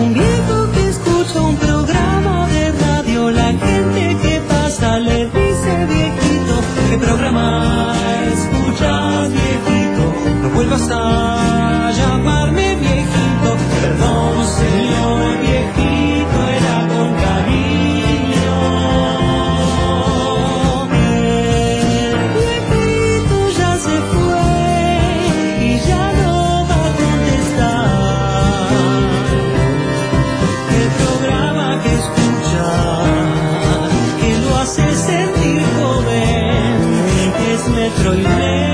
un viejo que escucha un programa de radio. La gente que pasa le dice viejito, ¿qué programa escuchas, viejito? No vuelvas a llamarme viejito. Perdón, señor viejito, era con cariño. El viejito ya se fue y ya no va a contestar. El programa que escucha, que lo hace sentir joven, es Metro y Medio.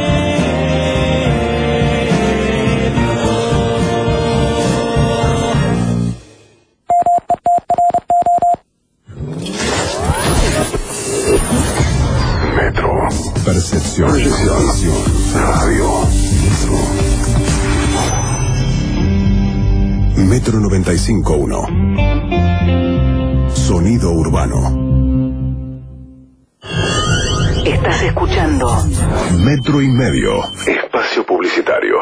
Metro. Percepción. Radio. Metro 95.1. Sonido urbano. Estás escuchando Metro y Medio. Espacio publicitario.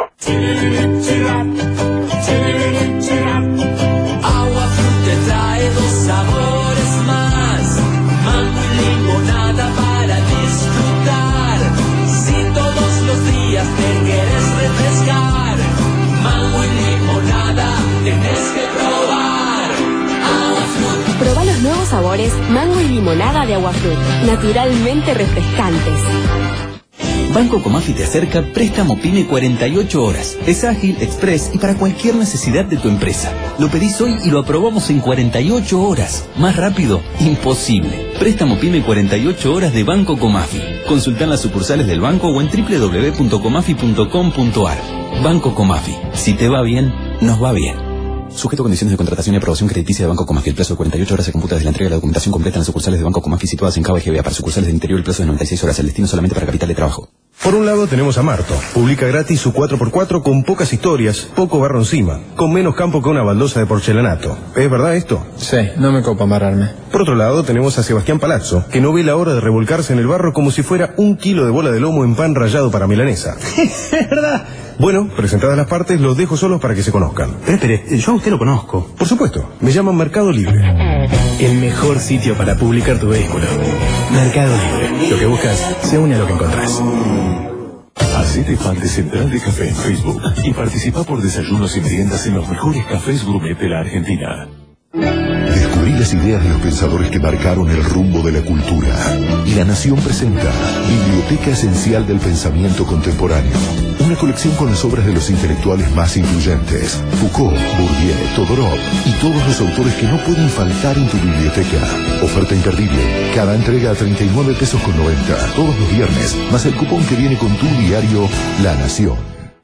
Agua Fruit trae 2 sabores más, mango y limonada para disfrutar. Si todos los días te quieres refrescar, mango y limonada tenés que probar. Agua Fruit. Probá los nuevos sabores mango y limonada de Agua Fruit, naturalmente refrescantes. Banco Comafi te acerca préstamo PYME 48 horas. Es ágil, express y para cualquier necesidad de tu empresa. Lo pedís hoy y lo aprobamos en 48 horas. Más rápido, imposible. Préstamo PYME 48 horas de Banco Comafi. Consultá en las sucursales del banco o en www.comafi.com.ar. Banco Comafi. Si te va bien, nos va bien. Sujeto a condiciones de contratación y aprobación crediticia de Banco Comafi. El plazo de 48 horas se computa desde la entrega de la documentación completa en las sucursales de Banco Comafi situadas en Cava y GBA. Para sucursales del interior el plazo de 96 horas. El destino solamente para capital de trabajo. Por un lado tenemos a Marto. Publica gratis su 4x4 con pocas historias, poco barro encima, con menos campo que una baldosa de porcelanato. ¿Es verdad esto? Sí, no me copa amarrarme. Por otro lado tenemos a Sebastián Palazzo, que no ve la hora de revolcarse en el barro como si fuera 1 kilo de bola de lomo en pan rallado para milanesa. Es verdad. Bueno, presentadas las partes, los dejo solos para que se conozcan. Pero espere, yo a usted lo conozco. Por supuesto, me llaman Mercado Libre. El mejor sitio para publicar tu vehículo. Mercado Libre. Lo que buscas se une a lo que encontrás. Hacete fan de Central de Café en Facebook y participa por desayunos y meriendas en los mejores cafés gourmet de la Argentina. Descubrí las ideas de los pensadores que marcaron el rumbo de la cultura. Y La Nación presenta Biblioteca Esencial del Pensamiento Contemporáneo. Una colección con las obras de los intelectuales más influyentes. Foucault, Bourdieu, Todorov y todos los autores que no pueden faltar en tu biblioteca. Oferta imperdible. Cada entrega a 39 pesos con 90. Todos los viernes, más el cupón que viene con tu diario La Nación.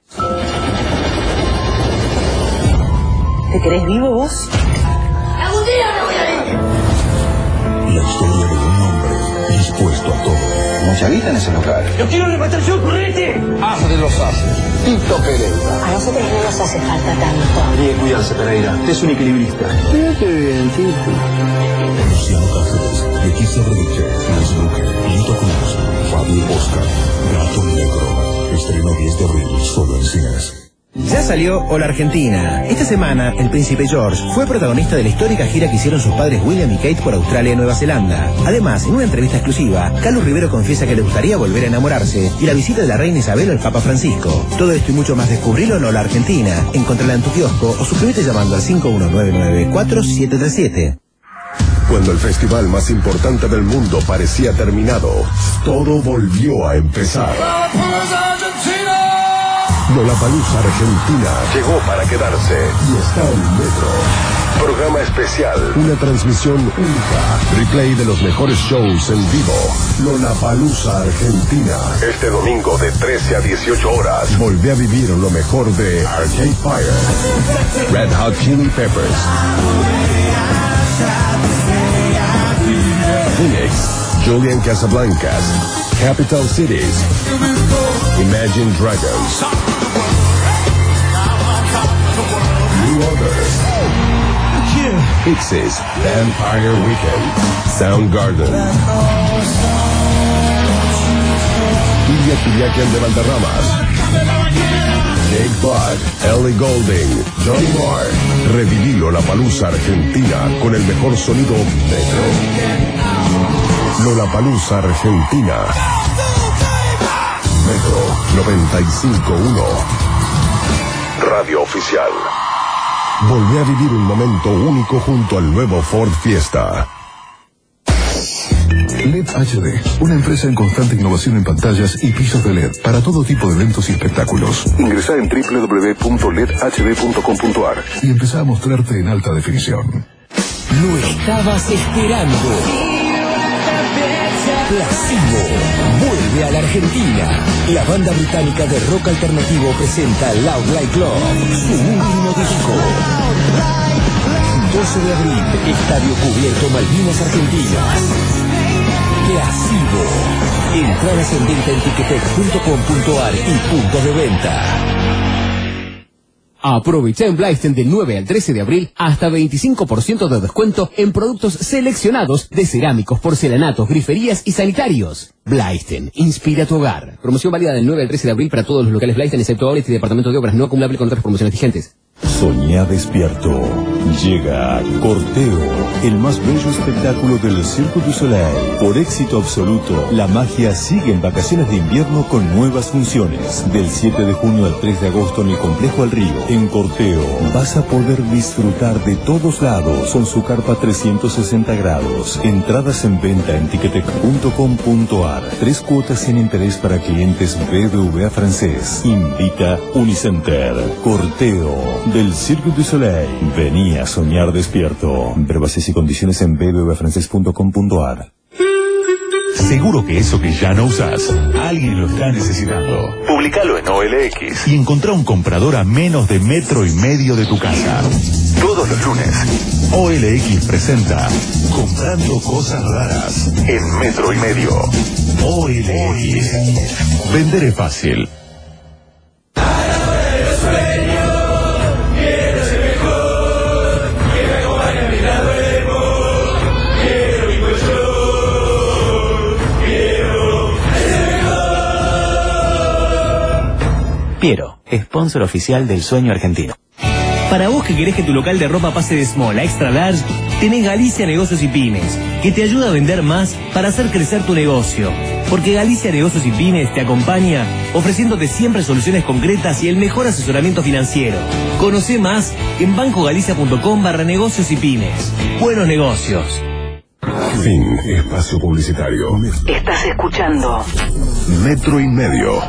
¿Te querés vivo vos? La historia de un hombre dispuesto a todo. Mucha guita en ese local. ¡Lo quiero levantar yo, correte! Hace de los hace. Tito Pereira. A nosotros no nos hace falta tanto. Tiene que cuidarse, Pereira. Usted es un equilibrista. Qué bien, Tito. Luciano Cáceres, Leticia Brediche, Luis Luque, Lito Cruz, Fabio Oscar, Gato Negro. Estreno 10 de abril, solo en cines. Ya salió Hola Argentina. Esta semana, el príncipe George fue protagonista de la histórica gira que hicieron sus padres William y Kate por Australia y Nueva Zelanda. Además, en una entrevista exclusiva, Carlos Rivero confiesa que le gustaría volver a enamorarse y la visita de la reina Isabel al Papa Francisco. Todo esto y mucho más descubrilo en Hola Argentina. Encontrala en tu kiosco o suscríbete llamando al 5199-4737. Cuando el festival más importante del mundo parecía terminado, todo volvió a empezar. Lollapalooza Argentina llegó para quedarse y está en Metro. Programa especial, una transmisión única, replay de los mejores shows en vivo. Lollapalooza Argentina. Este domingo de 13 a 18 horas, volvé a vivir lo mejor de Arcade Fire, Red Hot Chili Peppers, Phoenix, Julian Casablancas, Capital Cities, Imagine Dragons, Blue Order, Pixies, Vampire Weekend, Soundgarden, Ilya Kuryakin de Valderramas, Jake Butt, Ellie Goulding, Johnny Marr. Reviví Lollapalooza Argentina con el mejor sonido Metro. Lollapalooza Argentina. Metro 95.1. Radio oficial. Volví a vivir un momento único junto al nuevo Ford Fiesta. LED HD, una empresa en constante innovación en pantallas y pisos de LED para todo tipo de eventos y espectáculos. Ingresá en www.ledhd.com.ar y empezá a mostrarte en alta definición. Lo estabas esperando. Placebo vuelve a la Argentina. La banda británica de rock alternativo presenta Loud Like Love, su último disco. 12 de abril, Estadio Cubierto, Malvinas, Argentinas. Placebo. Entradas en venta en ticketek.com.ar y puntos de venta. Aprovecha en Blaisten del 9 al 13 de abril hasta 25% de descuento en productos seleccionados de cerámicos, porcelanatos, griferías y sanitarios. Blaisten, inspira tu hogar. Promoción válida del 9 al 13 de abril para todos los locales Blaisten, excepto Outlet y Departamento de Obras, no acumulable con otras promociones vigentes. Soñá despierto. Llega Corteo, el más bello espectáculo del Cirque du Soleil. Por éxito absoluto, la magia sigue en vacaciones de invierno con nuevas funciones. Del 7 de junio al 3 de agosto en el Complejo al Río. En Corteo vas a poder disfrutar de todos lados con su carpa 360 grados. Entradas en venta en ticketek.com.ar. 3 cuotas sin interés para clientes BBVA francés. Invita Unicenter. Corteo del Cirque du Soleil. Vení a soñar despierto. Ver bases y condiciones en bbvafrancés.com.ar. Seguro que eso que ya no usás, alguien lo está necesitando. Publicalo en OLX y encontrá un comprador a menos de 1,5 metros de tu casa. Todos los lunes, OLX presenta Comprando Cosas Raras en 1,5 metros. OLX. Vender es fácil. Piero, sponsor oficial del sueño argentino. Para vos que querés que tu local de ropa pase de small a extra large, tenés Galicia Negocios y Pymes, que te ayuda a vender más para hacer crecer tu negocio. Porque Galicia Negocios y Pymes te acompaña ofreciéndote siempre soluciones concretas y el mejor asesoramiento financiero. Conocé más en bancogalicia.com/negocios y pymes. Buenos negocios. Fin. Espacio publicitario. Estás escuchando 1,5 metros.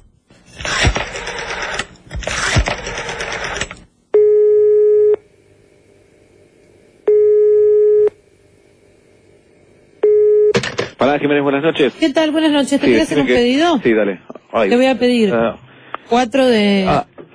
Hola, Jiménez, buenas noches. ¿Qué tal? Buenas noches. ¿Te quieres hacer un pedido? Sí, dale. Ay. Te voy a pedir 4 de...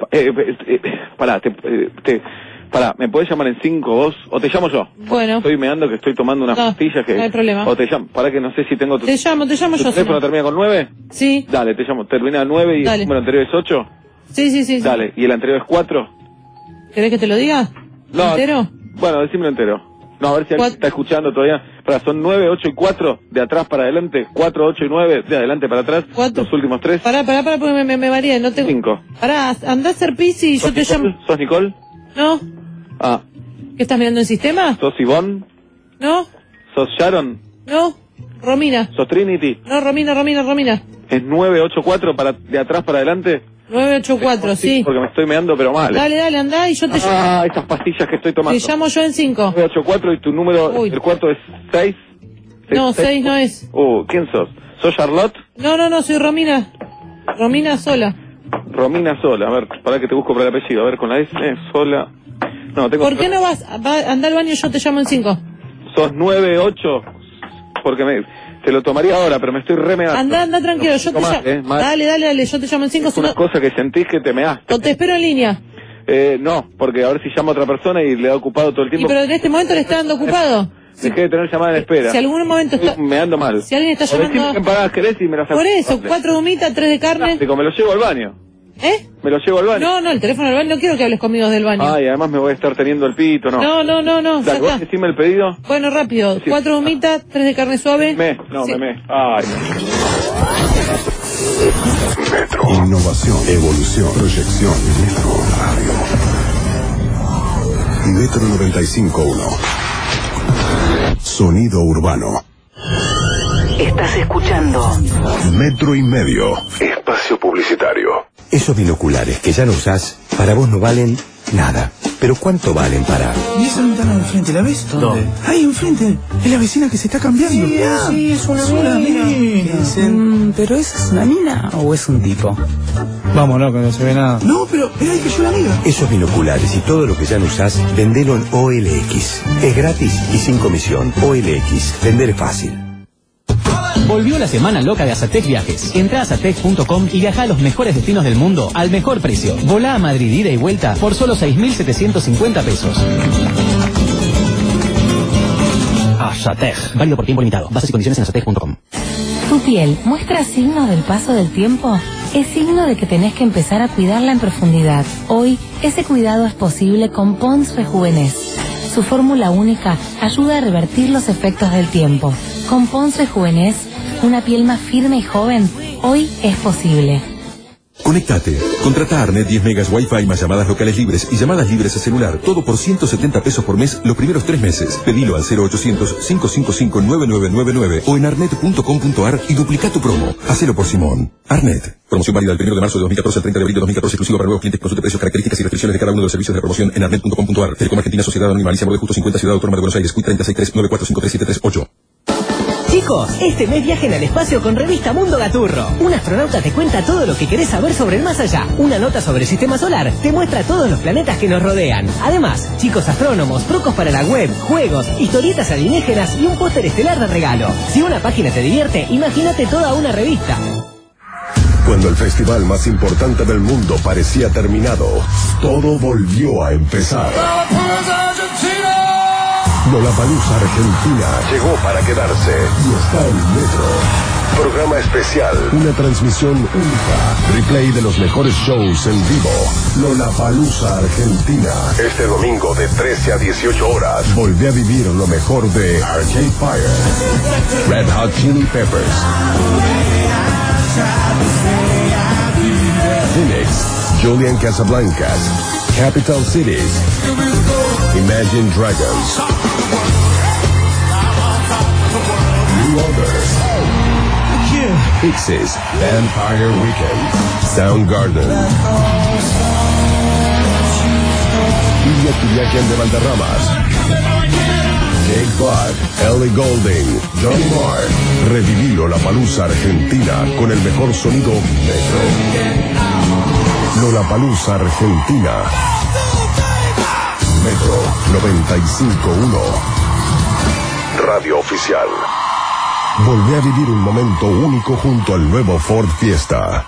Pará, ¿me podés llamar en 5 vos? ¿O te llamo yo? Bueno. Estoy meando que estoy tomando unas pastillas que... No hay problema. O te llamo, pará que no sé si tengo... Te llamo yo. ¿Tu teléfono termina con 9? Sí. Dale, te llamo. ¿Termina en 9 y dale. el número anterior es 8? Sí. Dale, ¿y el anterior es 4? ¿Querés que te lo diga? No. ¿Entero? Bueno, decímelo entero. No, a ver si alguien está escuchando todavía. Pará, son 9, 8 y 4, de atrás para adelante. 4, 8 y 9, de adelante para atrás. 4. Los últimos 3. Pará, porque me varía. No tengo... 5. Pará, andá a hacer pis y yo te llamo. ¿Sos Nicole? No. Ah. ¿Qué estás mirando el sistema? ¿Sos Ivonne? No. ¿Sos Sharon? No. Romina. ¿Sos Trinity? No, Romina. ¿Es 9, 8, 4 de atrás para adelante? 984, sí. Porque me estoy meando, pero mal. Dale, andá y yo te llamo. Ah, esas pastillas que estoy tomando. Te llamo yo en 5. 984 y tu número, el cuarto es 6. No, 6 no es. ¿Quién sos? ¿Sos Charlotte? No, soy Romina. Romina Sola. Romina Sola, a ver, para que te busco por el apellido. A ver, con la S, Sola. No, tengo... ¿Por qué no vas? Andá al baño y yo te llamo en 5. ¿Sos 9, 8? Porque te lo tomaría ahora, pero me estoy remeando. Andá tranquilo, yo te llamo. Dale, yo te llamo en 5. Es una cosa que sentís que te measte. ¿O te espero en línea? No, porque a ver si llamo a otra persona y le ha ocupado todo el tiempo. Pero en este momento le está dando ocupado. Dejé de tener llamada en espera. Si algún momento está... Me ando mal. Si alguien está llamando... ¿Qué pagás querés y me las... Por eso, 4 humitas, 3 de carne. Digo, me lo llevo al baño. Me lo llevo al baño. No, el teléfono del baño, no quiero que hables conmigo desde el baño. Ay, además me voy a estar teniendo el pito, ¿no? No. Dale, ¿vos decime el pedido? Bueno, rápido. 4 humitas, 3 de carne suave. Ay. Metro. Innovación, evolución, proyección. Metro Radio. Metro 95.1. Sonido urbano. Estás escuchando Metro y medio. Espacio publicitario. Esos binoculares que ya no usás, para vos no valen nada. Pero ¿cuánto valen para...? ¿Y esa ventana de enfrente, la ves? ¿Dónde? Ahí enfrente, es la vecina que se está cambiando. Sí, es una mina. ¿Pero esa es una mina o es un tipo? Vámonos, que no se ve nada. No, pero ahí cayó la amiga. Esos binoculares y todo lo que ya no usás, vendelo en OLX. Es gratis y sin comisión. OLX, vender es fácil. Volvió la semana loca de Azatec Viajes. Entrá a azatec.com y viaja a los mejores destinos del mundo al mejor precio. Volá a Madrid ida y vuelta por solo 6.750 pesos. Azatec. Válido por tiempo limitado. Bases y condiciones en azatec.com. ¿Tu piel muestra signos del paso del tiempo? Es signo de que tenés que empezar a cuidarla en profundidad. Hoy, ese cuidado es posible con Pond's Rejuvenez. Su fórmula única ayuda a revertir los efectos del tiempo. Con Pond's Rejuvenez, una piel más firme y joven, hoy es posible. Conéctate. Contrata Arnet 10 megas Wi-Fi más llamadas locales libres y llamadas libres a celular. Todo por 170 pesos por mes los primeros 3 meses. Pedilo al 0800-555-9999 o en arnet.com.ar y duplica tu promo. Hacelo por Simón. Arnet. Promoción válida del 1 de marzo de 2014 al 30 de abril de 2014, exclusivo para nuevos clientes. Consulte precios, características y restricciones de cada uno de los servicios de promoción en arnet.com.ar. Telecom Argentina, Sociedad Anónima Alicia Morde Justo 50, Ciudad Autónoma de Buenos Aires, CUI 3639453738. Chicos, este mes viajen al espacio con Revista Mundo Gaturro. Un astronauta te cuenta todo lo que querés saber sobre el más allá. Una nota sobre el sistema solar te muestra todos los planetas que nos rodean. Además, chicos astrónomos, trucos para la web, juegos, historietas alienígenas y un póster estelar de regalo. Si una página te divierte, imagínate toda una revista. Cuando el festival más importante del mundo parecía terminado, todo volvió a empezar. Lollapalooza Argentina llegó para quedarse y está en Metro. Programa especial, una transmisión única, replay de los mejores shows en vivo. Lollapalooza Argentina. Este domingo de 13 a 18 horas, volvé a vivir lo mejor de Arcade Fire, Red Hot Chili Peppers, Phoenix, Julian Casablancas, Capital Cities, Imagine Dragons, New Order, Pixies, Vampire Weekend, Soundgarden, Ilya Kuryakin de Valderramas, Jake Black, Ellie Goulding, Johnny Marr. Reviví Lollapalooza Argentina con el mejor sonido Metro. Lollapalooza Argentina. Metro 95.1. Radio oficial. Volvé a vivir un momento único junto al nuevo Ford Fiesta.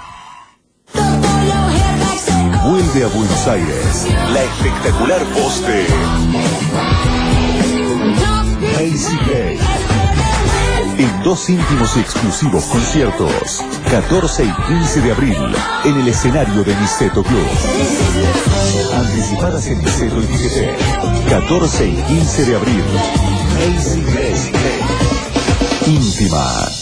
Vuelve a Buenos Aires la espectacular voz de Macy Gray. En 2 íntimos y exclusivos conciertos, 14 y 15 de abril, en el escenario de Niceto Club. Anticipadas en Niceto y Tiqueté. 14 y 15 de abril. Macy Gray. Íntima.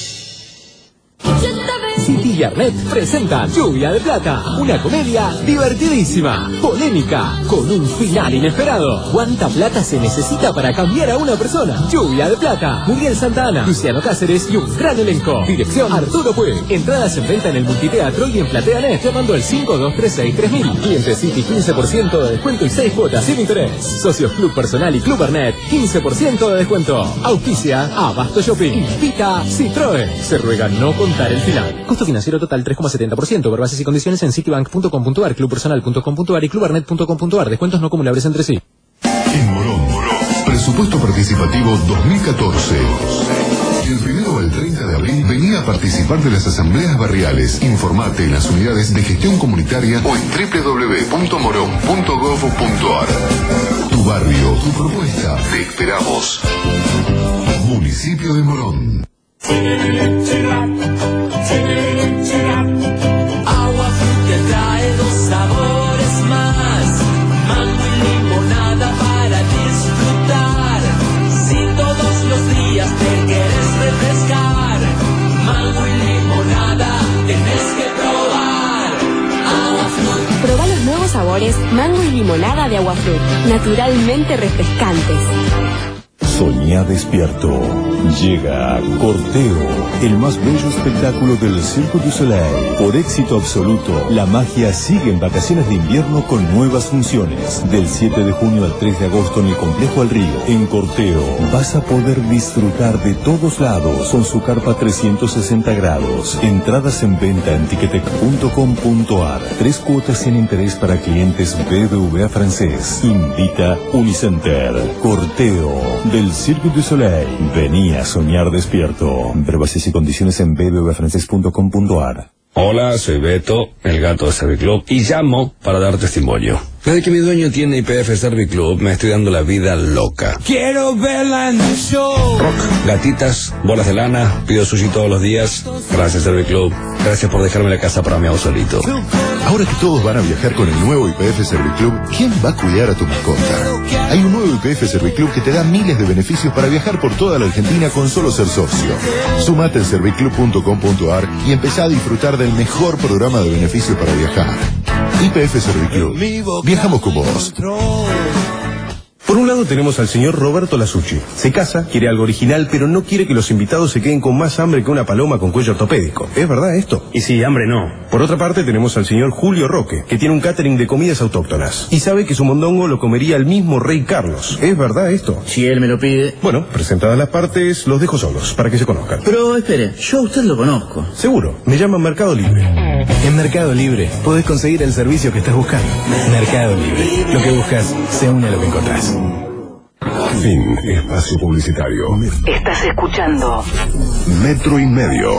City y Arnet presentan Lluvia de Plata, una comedia divertidísima, polémica, con un final inesperado. ¿Cuánta plata se necesita para cambiar a una persona? Lluvia de Plata, Muriel Santana, Luciano Cáceres y un gran elenco. Dirección Arturo Puig. Entradas en venta en el Multiteatro y en PlateaNet llamando al 5236-3000. Cliente City 15% de descuento y 6 cuotas sin interés. Socios Club Personal y Club Arnet 15% de descuento. Auspicia Abasto Shopping. Invita Citroën. Se ruega no contar el final. Costo financiero total 3,70%. Ver bases y condiciones en citibank.com.ar, clubpersonal.com.ar y clubarnet.com.ar. Descuentos no acumulables entre sí. En Morón, presupuesto participativo 2014. El 1 al 30 de abril venía a participar de las asambleas barriales. Informate en las unidades de gestión comunitaria o en www.morón.gov.ar. Tu barrio, tu propuesta. Te esperamos. Municipio de Morón. Agua que trae 2 sabores más, mango y limonada para disfrutar. Si todos los días te quieres refrescar, mango y limonada te Mango y limonada de Aguafrut, naturalmente refrescantes. Soñá despierto. Llega Corteo, el más bello espectáculo del Cirque du Soleil. Por éxito absoluto, la magia sigue en vacaciones de invierno con nuevas funciones. Del 7 de junio al 3 de agosto en el Complejo Al Río. En Corteo vas a poder disfrutar de todos lados con su carpa 360 grados. Entradas en venta en ticketek.com.ar. 3 cuotas sin interés para clientes BBVA francés. Invita Unicenter. Corteo del Cirque du Soleil. Vení a soñar despierto. Ver bases y condiciones en bbvafrancés.com.ar. Hola, soy Beto, el gato de Serviclub, y llamo para dar testimonio. Desde que mi dueño tiene IPF Serviclub, me estoy dando la vida loca. Quiero verla en el show. Rock, gatitas, bolas de lana, pido sushi todos los días. Gracias, Serviclub. Gracias por dejarme la casa para mi abuelito. Ahora que todos van a viajar con el nuevo IPF Serviclub, ¿quién va a cuidar a tu mascota? Hay un nuevo IPF Serviclub que te da miles de beneficios para viajar por toda la Argentina con solo ser socio. Sumate en serviclub.com.ar y empezá a disfrutar del mejor programa de beneficios para viajar. IPF Serviclub. Viajamos con vos. Por un lado tenemos al señor Roberto Lasucci. Se casa, quiere algo original, pero no quiere que los invitados se queden con más hambre que una paloma con cuello ortopédico. ¿Es verdad esto? Y sí, hambre no. Por otra parte tenemos al señor Julio Roque, que tiene un catering de comidas autóctonas. Y sabe que su mondongo lo comería el mismo rey Carlos. ¿Es verdad esto? Si él me lo pide. Bueno, presentadas las partes, los dejo solos, para que se conozcan. Pero espere, yo a usted lo conozco. Seguro, me llaman Mercado Libre. En Mercado Libre podés conseguir el servicio que estás buscando. Mercado Libre. Lo que buscas, se une a lo que encontrás. Fin. Espacio publicitario. Estás escuchando Metro y Medio.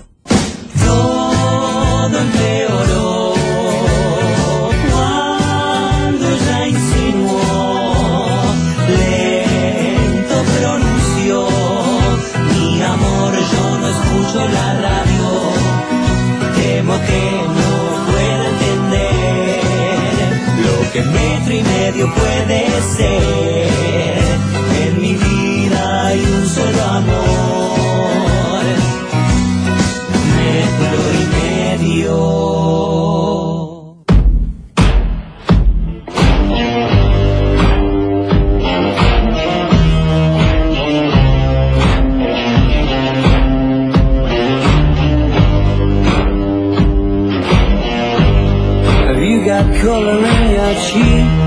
Todo empeoró cuando ya insinuó, lento pronunció: mi amor, yo no escucho la radio. Temo que no pueda entender lo que Metro y Medio puede ser. En mi vida hay un solo amor, Metro y Medio. Have you got color in your cheeks?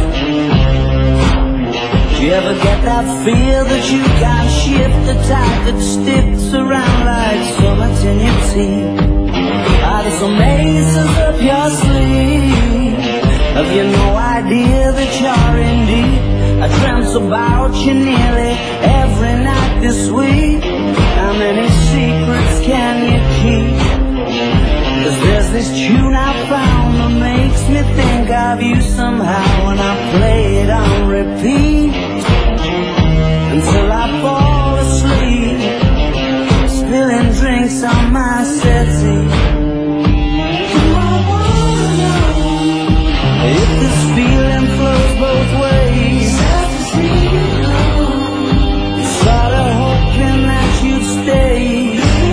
You ever get that feel that you can't shift, the tide that sticks around like summits in your teeth? Are there some aces up your sleeve? Have you no idea that you're in deep? I dreamt about you nearly every night this week. How many secrets can you keep? 'Cause there's this tune I found that makes me think of you somehow, and I play it on repeat until I fall asleep, spilling drinks on my settee. Do I wanna know if this feeling flows both ways? Sorta hoping that you'd stay.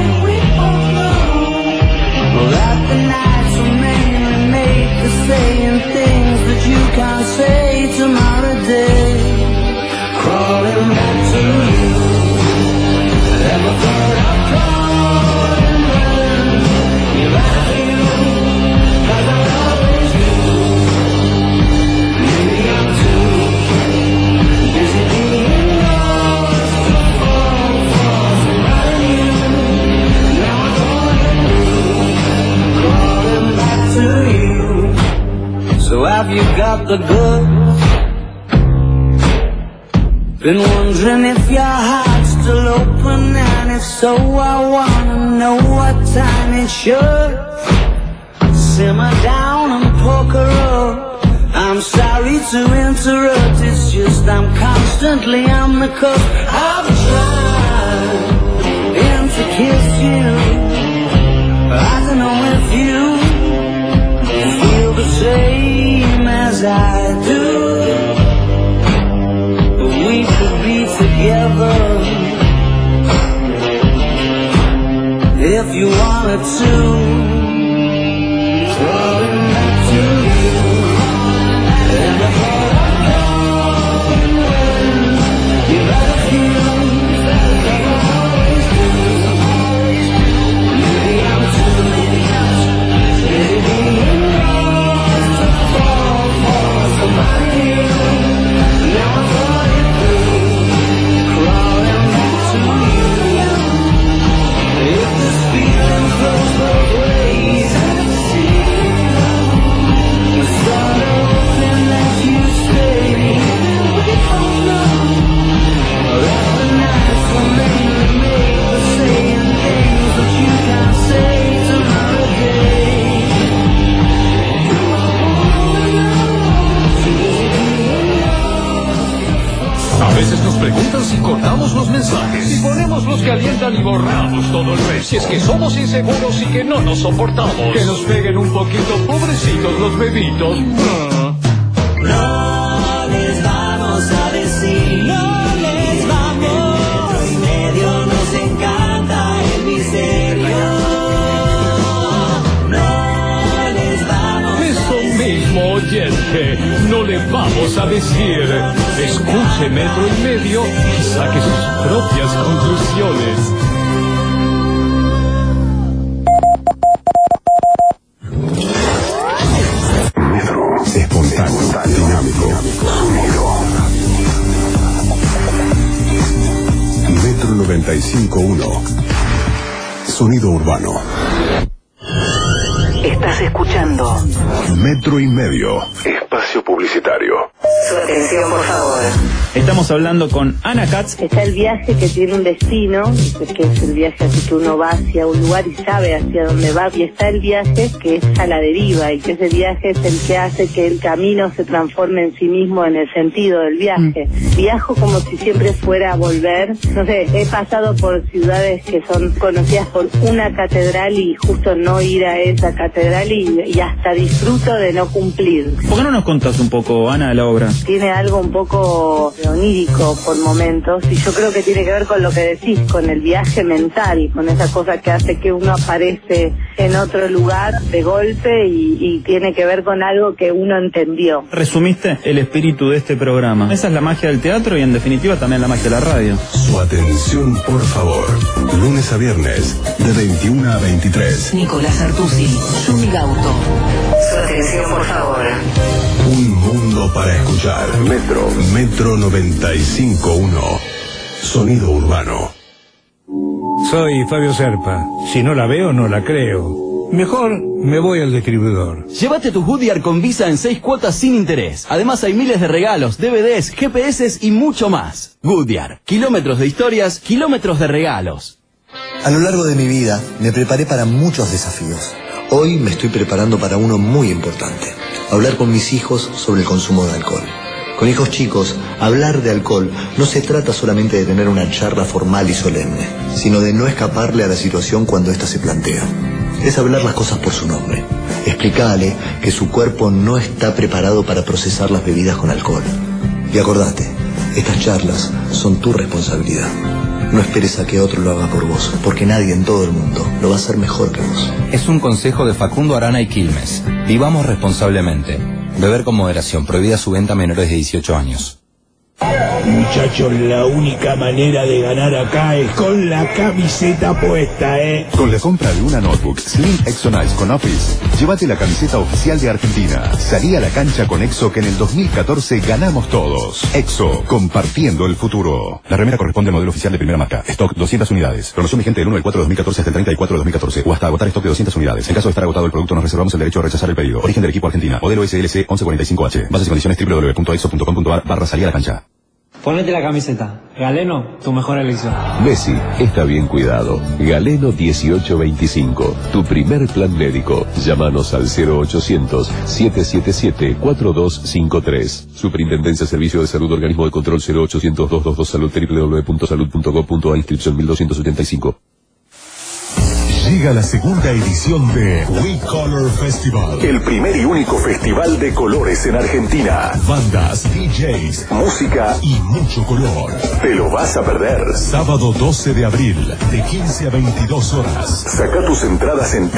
That the nights are mainly made for saying things that you can't say tomorrow day. Crawling back to you. Never thought I'd call and run. You like you, 'cause I always do. Maybe I'm too busy being lost to fall for somebody new. Now I'm calling you, crawling back to you. So have you got the goods? Been wondering if your heart's still open, and if so, I wanna know what time it should. Simmer down and poker up. I'm sorry to interrupt, it's just I'm constantly on the cusp. I've tried to kiss you. I don't know if you feel the same as I do. We could be together if you wanted to. Crawling back to you. preguntan si cortamos los mensajes, si ponemos los que alientan y borramos todo el resto. Si es que somos inseguros y que no nos soportamos. Que nos peguen un poquito, pobrecitos los bebitos. No les vamos a decir, no les vamos. Metro y medio nos encanta el misterio. No les vamos. Eso mismo, oyente, no le vamos a decir. Escuche Metro y Medio y saque sus propias conclusiones. Espontáneo, dinámico, sonido. Metro 95.1. Sonido urbano. Estás escuchando Metro y Medio. Espacio publicitario. Su atención, por favor. Estamos hablando con Ana Katz. Está el viaje que tiene un destino, que es el viaje así que uno va hacia un lugar y sabe hacia dónde va, y está el viaje que es a la deriva, y que ese viaje es el que hace que el camino se transforme en sí mismo en el sentido del viaje. Viajo como si siempre fuera a volver. No sé, he pasado por ciudades que son conocidas por una catedral y justo no ir a esa catedral y hasta disfruto de no cumplir. ¿Por qué no nos contás un poco, Ana, de la obra? Tiene algo un poco onírico por momentos, y yo creo que tiene que ver con lo que decís, con el viaje mental, con esa cosa que hace que uno aparece en otro lugar de golpe y tiene que ver con algo que uno entendió. Resumiste el espíritu de este programa. Esa es la magia del teatro y en definitiva también la magia de la radio. Su atención, por favor. Lunes a viernes, de 21 a 23. Nicolás Artusi, Yumi Gauto. Su atención, por favor. Un mundo para escuchar. Metro 95.1. Sonido urbano. Soy Fabio Serpa. Si no la veo, no la creo. Mejor me voy al distribuidor. Llévate tu Goodyear con Visa en 6 cuotas sin interés. Además hay miles de regalos, DVDs, GPS y mucho más. Goodyear. Kilómetros de historias, kilómetros de regalos. A lo largo de mi vida me preparé para muchos desafíos. Hoy me estoy preparando para uno muy importante. Hablar con mis hijos sobre el consumo de alcohol. Con hijos chicos, hablar de alcohol no se trata solamente de tener una charla formal y solemne, sino de no escaparle a la situación cuando ésta se plantea. Es hablar las cosas por su nombre. Explicarle que su cuerpo no está preparado para procesar las bebidas con alcohol. Y acordate, estas charlas son tu responsabilidad. No esperes a que otro lo haga por vos, porque nadie en todo el mundo lo va a hacer mejor que vos. Es un consejo de Facundo Arana y Quilmes. Vivamos responsablemente. Beber con moderación. Prohibida su venta a menores de 18 años. Muchachos, la única manera de ganar acá es con la camiseta puesta, Con la compra de una notebook Slim Exonice con Office, llévate la camiseta oficial de Argentina. Salí a la cancha con Exo, que en el 2014 ganamos todos. Exo, compartiendo el futuro. La remera corresponde al modelo oficial de primera marca. Stock 200 unidades. Promoción vigente del 1 del 4 de 2014 hasta el 30 del 4 de 2014. O hasta agotar stock de 200 unidades. En caso de estar agotado el producto, nos reservamos el derecho a rechazar el pedido. Origen del equipo Argentina. Modelo SLC 1145H. Bases y condiciones www.exo.com.ar/salí a la cancha. Ponete la camiseta. Galeno, tu mejor elección. Messi está bien cuidado. Galeno 1825. Tu primer plan médico. Llámanos al 0800-777-4253. Superintendencia Servicio de Salud, Organismo de Control 0800-222 Salud, www.salud.gov.a, inscripción 1285. Llega la segunda edición de We Color Festival, el primer y único festival de colores en Argentina. Bandas, DJs, música y mucho color. Te lo vas a perder. Sábado 12 de abril, de 15 a 22 horas. Saca tus entradas en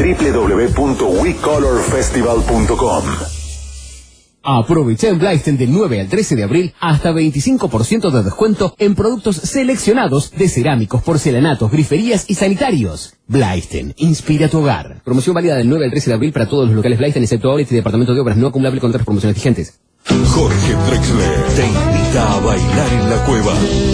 www.wecolorfestival.com. Aprovecha en Blaisten del 9 al 13 de abril hasta 25% de descuento en productos seleccionados de cerámicos, porcelanatos, griferías y sanitarios. Blaisten, inspira tu hogar. Promoción válida del 9 al 13 de abril para todos los locales Blaisten, excepto Outlet y Departamento de Obras, no acumulable con otras promociones vigentes. Jorge Drexler te invita a bailar en la cueva.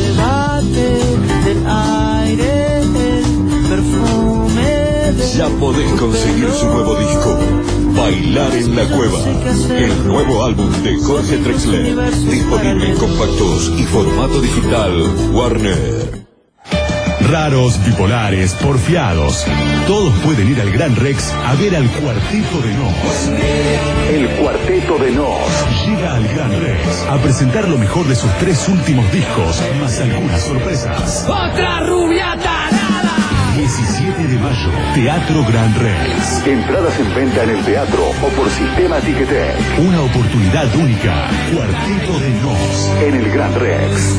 Ya podés conseguir su nuevo disco, Bailar en la Cueva, el nuevo álbum de Jorge Drexler, disponible en compactos y formato digital Warner. Raros, bipolares, porfiados, todos pueden ir al Gran Rex a ver al Cuarteto de Nos. El Cuarteto de Nos llega al Gran Rex a presentar lo mejor de sus 3 últimos discos, más algunas sorpresas. ¡Otra rubia tarada! 17 de mayo, Teatro Gran Rex. Entradas en venta en el teatro o por Sistema Ticketek. Una oportunidad única. Cuarteto de Nos. En el Gran Rex.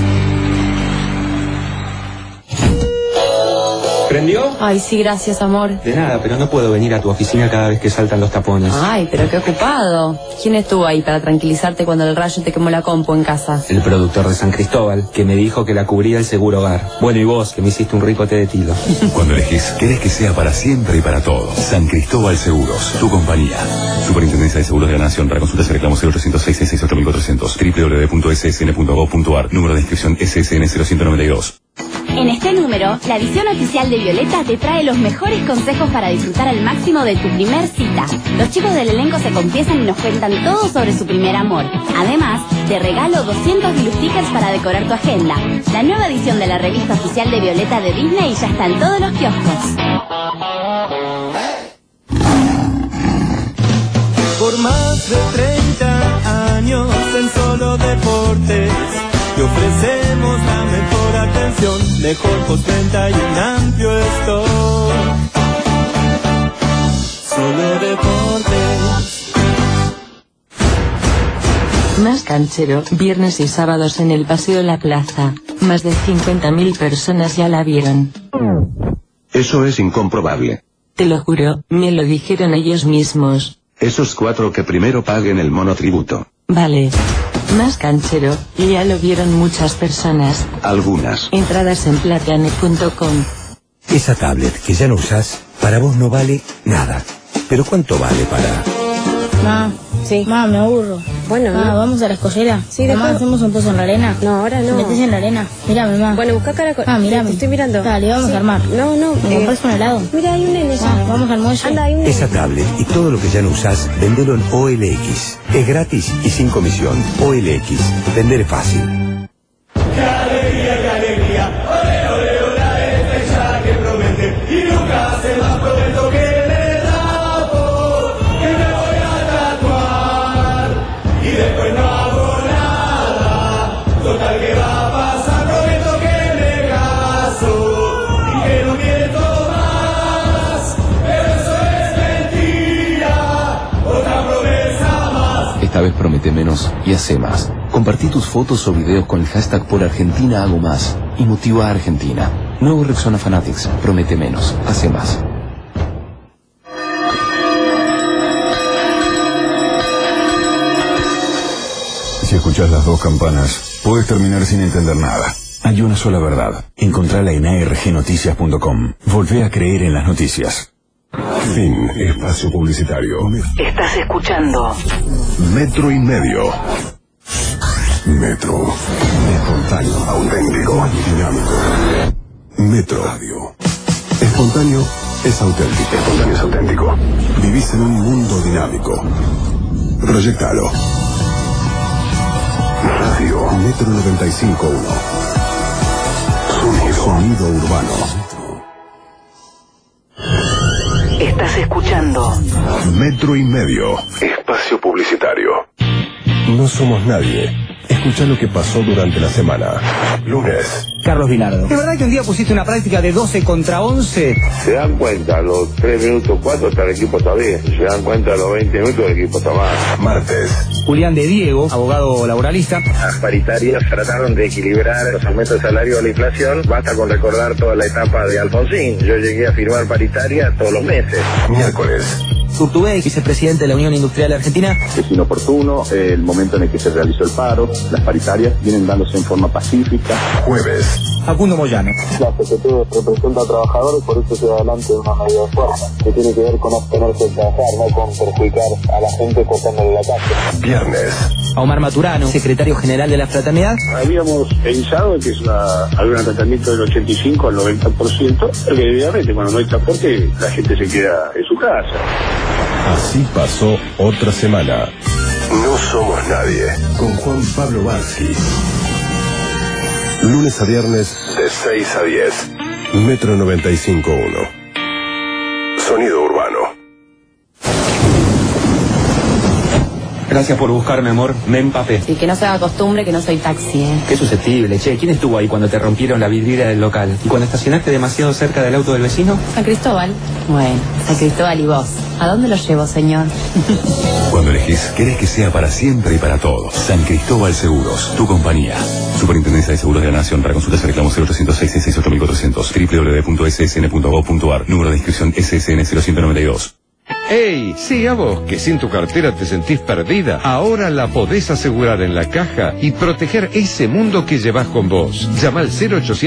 ¿Prendió? Ay, sí, gracias, amor. De nada, pero no puedo venir a tu oficina cada vez que saltan los tapones. Ay, pero qué ocupado. ¿Quién estuvo ahí para tranquilizarte cuando el rayo te quemó la compu en casa? El productor de San Cristóbal, que me dijo que la cubría el seguro hogar. Bueno, y vos, que me hiciste un rico té de tilo. Cuando elegís, querés que sea para siempre y para todos. San Cristóbal Seguros, tu compañía. Superintendencia de Seguros de la Nación. Para consultas y reclamos 0806-668-1400, www.ssn.gov.ar. Número de inscripción SSN 0192. En este número, la edición oficial de Violeta te trae los mejores consejos para disfrutar al máximo de tu primer cita. Los chicos del elenco se confiesan y nos cuentan todo sobre su primer amor. Además, te regalo 200 Dilu Stickers para decorar tu agenda. La nueva edición de la revista oficial de Violeta de Disney ya está en todos los kioscos. Por más de 30 años en Solo Deportes te ofrecemos la mejor atención, mejor postventa y un amplio stock. Solo Deportes. Más canchero, viernes y sábados en el Paseo La Plaza. Más de 50.000 personas ya la vieron. Eso es incomprobable. Te lo juro, me lo dijeron ellos mismos. Esos 4 que primero paguen el monotributo. Vale. Más canchero, ya lo vieron muchas personas. Algunas. Entradas en plateane.com. Esa tablet que ya no usás, para vos no vale nada. Pero ¿cuánto vale para...? Sí. Me aburro. Bueno, vamos a la escollera. Sí, mamá, hacemos un pozo en la arena. No, ahora no. Metés en la arena. Mírame, mamá. Bueno, busca caracol. Mírame. Te estoy mirando. Dale, vamos a armar. No. ¿Me compras un helado? Mira, hay un nene ya. Vamos al muelle. Anda, hay un nene. Esa tablet y todo lo que ya no usás, vendelo en OLX. Es gratis y sin comisión. OLX. Vender es fácil. ¡Qué alegría, qué alegría! ¡Ole, ole, ole! Esta hinchada que promete y nunca hace más. Prometo que me rapo, que me voy a tatuar y después no hago nada. Total, que va a pasar? Prometo que me caso y que no miento más. Pero eso es mentira, otra promesa más. Esta vez promete menos y hace más. Compartí tus fotos o videos con el hashtag por Argentina hago más y motiva a Argentina. Nuevo Rexona Fanatics. Promete menos, hace más. Si escuchás las 2 campanas, puedes terminar sin entender nada. Hay una sola verdad. Encontrala en argnoticias.com. Volvé a creer en las noticias. Fin. Espacio publicitario. Estás escuchando Metro y Medio. Metro. Espontáneo, auténtico, dinámico. Metro Radio. Espontáneo es auténtico. Espontáneo es auténtico. Vivís en un mundo dinámico. Proyectalo. Radio. Metro 95.1. Sonido urbano. Estás escuchando Metro y Medio. Espacio publicitario. No somos nadie. Escucha lo que pasó durante la semana. Lunes. Carlos Vilardo. ¿De verdad que un día pusiste una práctica de 12 contra 11? Se dan cuenta, a los 3 minutos 4 está el equipo está bien. Se dan cuenta a los 20 minutos el equipo está mal. Martes. Julián de Diego, abogado laboralista. Las paritarias trataron de equilibrar los aumentos de salario a la inflación. Basta con recordar toda la etapa de Alfonsín. Yo llegué a firmar paritaria todos los meses. Miércoles. Urtubey, vicepresidente de la Unión Industrial Argentina. Es inoportuno el momento en el que se realizó el paro. Las paritarias vienen dándose en forma pacífica. Jueves. Facundo Moyano. La CGT representa a trabajadores, por eso se da adelante de una medida de fuerza, que tiene que ver con abstenerse de trabajar, no con perjudicar a la gente cortándole la casa. Viernes. A Omar Maturano, secretario general de la fraternidad. Habíamos pensado que es algún tratamiento del 85 al 90%, porque evidentemente cuando no hay transporte la gente se queda en su casa. Así pasó otra semana. No somos nadie. Con Juan Pablo Barsky. Lunes a viernes de 6 a 10. Metro 95.1. Sonido urbano. Gracias por buscarme, amor. Me empapé. Y que no se haga costumbre que no soy taxi, ¿eh? Qué susceptible, che. ¿Quién estuvo ahí cuando te rompieron la vidriera del local? ¿Y cuando estacionaste demasiado cerca del auto del vecino? San Cristóbal. Bueno, San Cristóbal y vos. ¿A dónde lo llevo, señor? Cuando elegís, querés que sea para siempre y para todos. San Cristóbal Seguros, tu compañía. Superintendencia de Seguros de la Nación. Para consultas y reclamos 0806-668-1400. www.ssn.gov.ar. Número de inscripción SSN 0192. ¡Ey! Sí, a vos, que sin tu cartera te sentís perdida. Ahora la podés asegurar en la caja y proteger ese mundo que llevas con vos. Llama al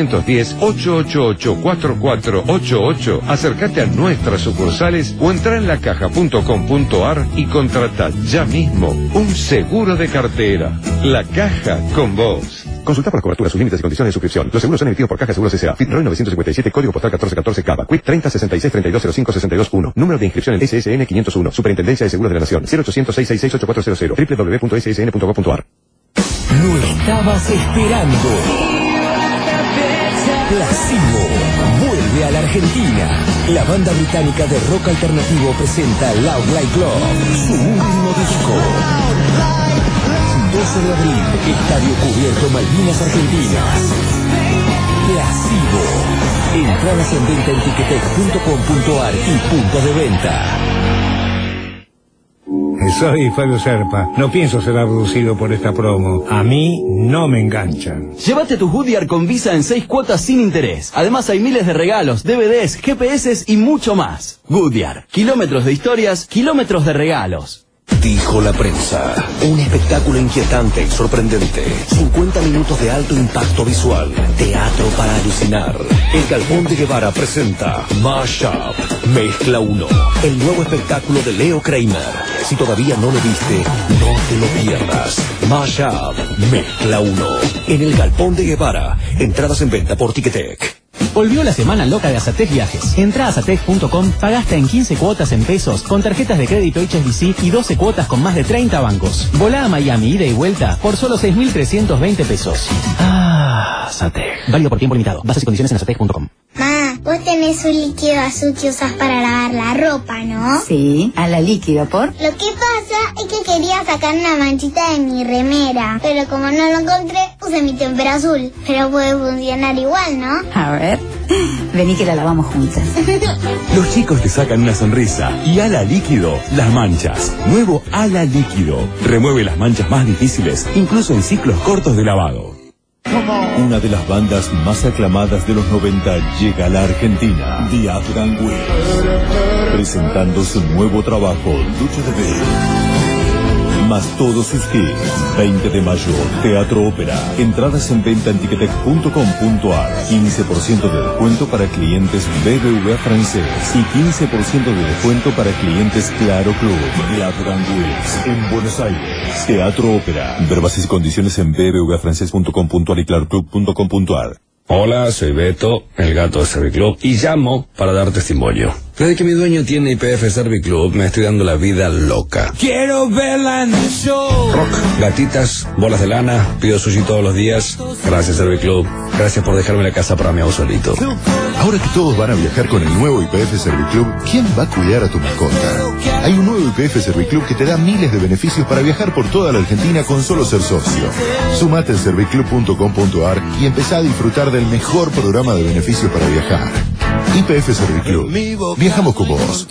0810-888-4488, acércate a nuestras sucursales o entra en lacaja.com.ar y contrata ya mismo un seguro de cartera. La Caja con vos. Consulta por cobertura, sus límites y condiciones de suscripción. Los seguros son emitidos por Caja Seguros S.A. FITROY 957, código postal 1414 CABA. Quit 306632056261. Número de inscripción en SSN 501. Superintendencia de Seguros de la Nación. 0800-666-8400. www.ssn.gov.ar. Lo estabas esperando. Placebo vuelve a la Argentina. La banda británica de rock alternativo presenta Loud Like Club, su último disco. 12 de abril, Estadio Cubierto Malvinas Argentinas. Placebo. Entradas en venta en ticketek.com.ar y puntos de venta. Soy Fabio Serpa. No pienso ser abducido por esta promo. A mí no me enganchan. Llévate tu Goodyear con Visa en 6 cuotas sin interés. Además hay miles de regalos, DVDs, GPS y mucho más. Goodyear. Kilómetros de historias, kilómetros de regalos. Dijo la prensa. Un espectáculo inquietante y sorprendente. 50 minutos de alto impacto visual. Teatro para alucinar. El Galpón de Guevara presenta Mashup, Mezcla 1. El nuevo espectáculo de Leo Kramer. Si todavía no lo viste, no te lo pierdas. Mashup, Mezcla 1. En el Galpón de Guevara. Entradas en venta por Ticketek. Volvió la semana loca de Azatec Viajes. Entra a azatec.com, pagaste en 15 cuotas en pesos, con tarjetas de crédito HSBC y 12 cuotas con más de 30 bancos. Volá a Miami, ida y vuelta, por solo 6.320 pesos. Azatec. Válido por tiempo limitado. Bases y condiciones en azatec.com. Ma, vos tenés un líquido azul que usas para lavar la ropa, ¿no? Sí, a la líquido, ¿por? Lo que pasa es que quería sacar una manchita de mi remera, pero como no lo encontré, usé mi tempera azul. Pero puede funcionar igual, ¿no? A ver, vení que la lavamos juntas. Los chicos te sacan una sonrisa y Ala Líquido las manchas. Nuevo Ala Líquido. Remueve las manchas más difíciles, incluso en ciclos cortos de lavado. Una de las bandas más aclamadas de los 90 llega a la Argentina, The Afghan Wigs, presentando su nuevo trabajo, Lucha de Bell. Más todos sus hits. 20 de mayo, Teatro Ópera. Entradas en venta en ticketek.com.ar. 15% de descuento para clientes BBVA francés y 15% de descuento para clientes Claro Club. The Afghan Wigs en Buenos Aires. Teatro Ópera. Ver bases y condiciones en bbvafrancés.com.ar y claroclub.com.ar. Hola, soy Beto, el gato de Serviclub, y llamo para dar testimonio. Desde que mi dueño tiene IPF Serviclub, me estoy dando la vida loca. Quiero verla en el show. Rock, gatitas, bolas de lana, pido sushi todos los días. Gracias, Serviclub. Gracias por dejarme la casa para mi hago solito. Ahora que todos van a viajar con el nuevo IPF Serviclub, ¿quién va a cuidar a tu mascota? Hay un nuevo IPF Serviclub que te da miles de beneficios para viajar por toda la Argentina con solo ser socio. Sumate en serviclub.com.ar y empezá a disfrutar del mejor programa de beneficios para viajar. IPF Serviclub. Viajamos con vos.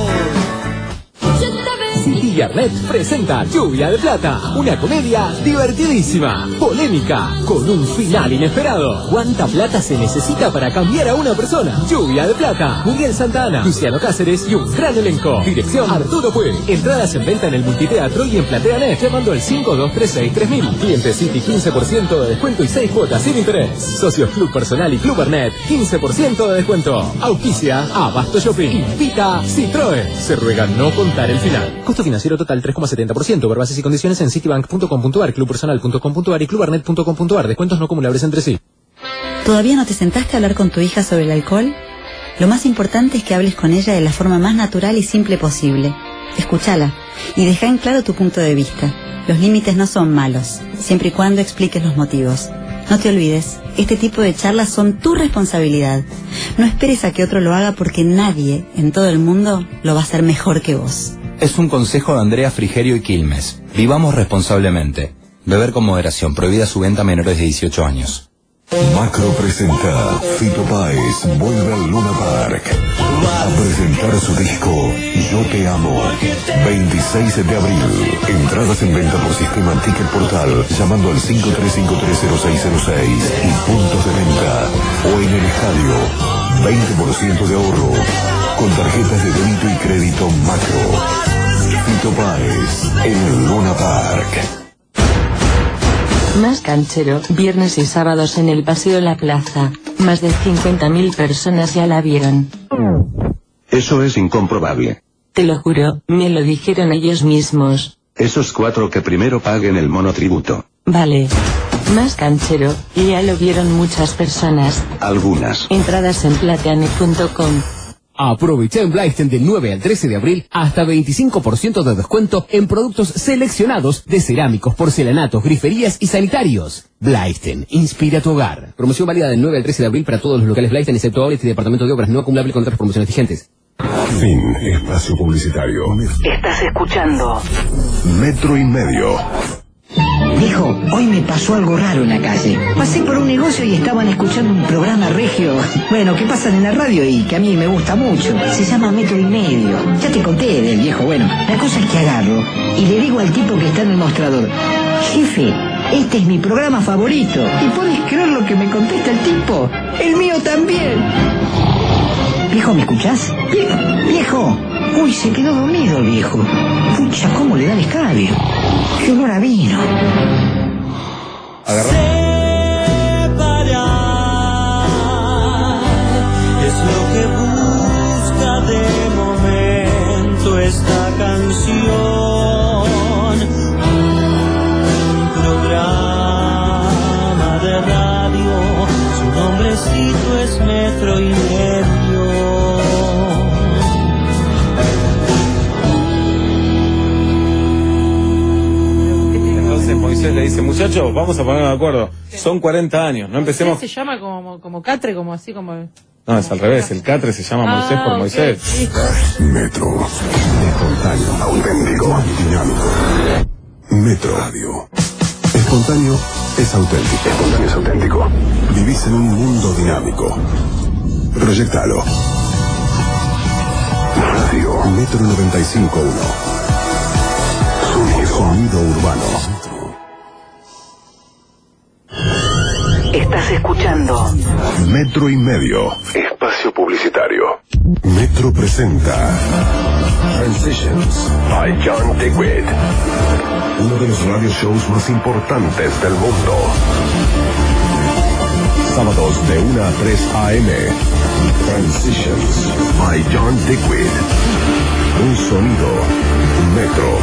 Citygarnet presenta Lluvia de Plata, una comedia divertidísima, polémica, con un final inesperado. ¿Cuánta plata se necesita para cambiar a una persona? Lluvia de Plata, Miguel Santana, Luciano Cáceres y un gran elenco. Dirección Arturo Puig. Entradas en venta en el Multiteatro y en PlateaNet, llamando al 5236-3000. Cliente City 15% de descuento y 6 cuotas sin interés. Socios Club Personal y Club Bernet, 15% de descuento. Auspicia Abasto Shopping. Invita Citroën. Se ruega no contar el final. Costo financiero total 3,70%. Ver bases y condiciones en citibank.com.ar, clubpersonal.com.ar y clubarnet.com.ar. Descuentos no acumulables entre sí. ¿Todavía no te sentaste a hablar con tu hija sobre el alcohol? Lo más importante es que hables con ella de la forma más natural y simple posible. Escúchala y deja en claro tu punto de vista. Los límites no son malos, siempre y cuando expliques los motivos. No te olvides, este tipo de charlas son tu responsabilidad. No esperes a que otro lo haga porque nadie en todo el mundo lo va a hacer mejor que vos. Es un consejo de Andrea Frigerio y Quilmes. Vivamos responsablemente. Beber con moderación. Prohibida su venta a menores de 18 años. Macro presenta Fito Páez vuelve al Luna Park a presentar su disco Yo Te Amo. 26 de abril. Entradas en venta por sistema Ticket Portal llamando al 53530606 y puntos de venta o en el estadio. 20% de ahorro con tarjetas de débito y crédito Macro. Fito Páez en el Luna Park. Más canchero, viernes y sábados en el Paseo La Plaza. Más de 50.000 personas ya la vieron. Eso es incomprobable. Te lo juro, me lo dijeron ellos mismos. Esos 4 que primero paguen el monotributo. Vale. Más canchero, ya lo vieron muchas personas. Algunas. Entradas en plateane.com. Aprovecha en Blaisten del 9 al 13 de abril hasta 25% de descuento en productos seleccionados de cerámicos, porcelanatos, griferías y sanitarios. Blaisten, inspira tu hogar. Promoción válida del 9 al 13 de abril para todos los locales Blaisten, excepto Outlet y Departamento de Obras, no acumulable con otras promociones vigentes. Fin. Espacio publicitario. Estás escuchando Metro y Medio. Viejo, hoy me pasó algo raro en la calle. Pasé por un negocio y estaban escuchando un programa regio. Bueno, que pasan en la radio y que a mí me gusta mucho. Se llama Metro y Medio. Ya te conté del viejo. Bueno, la cosa es que agarro y le digo al tipo que está en el mostrador: jefe, este es mi programa favorito. ¿Y podés creer lo que me contesta el tipo? El mío también. Viejo, ¿me escuchás? Viejo. Uy, se quedó dormido el viejo. Pucha, ¿cómo le da el escabio? ¡Qué olor a vino! Separar es lo que busca de momento esta canción. Un programa de radio, su nombrecito es Metro y Medio. Moisés le dice: muchachos, vamos a ponernos de acuerdo. Son 40 años, no empecemos. Se llama como Catre, como así, como... No, es al revés, el Catre se llama Moisés por Moisés. Okay. Metro, espontáneo, auténtico, dinámico. Metro Radio. Espontáneo es auténtico. Espontáneo es auténtico. Vivís en un mundo dinámico. Proyectalo. Radio Metro 95.1. Sonido urbano. Estás escuchando Metro y Medio. Espacio publicitario. Metro presenta Transitions by John Digweed. Uno de los radio shows más importantes del mundo. Sábados de 1 a 3 a.m. Transitions by John Digweed. Un sonido. Metro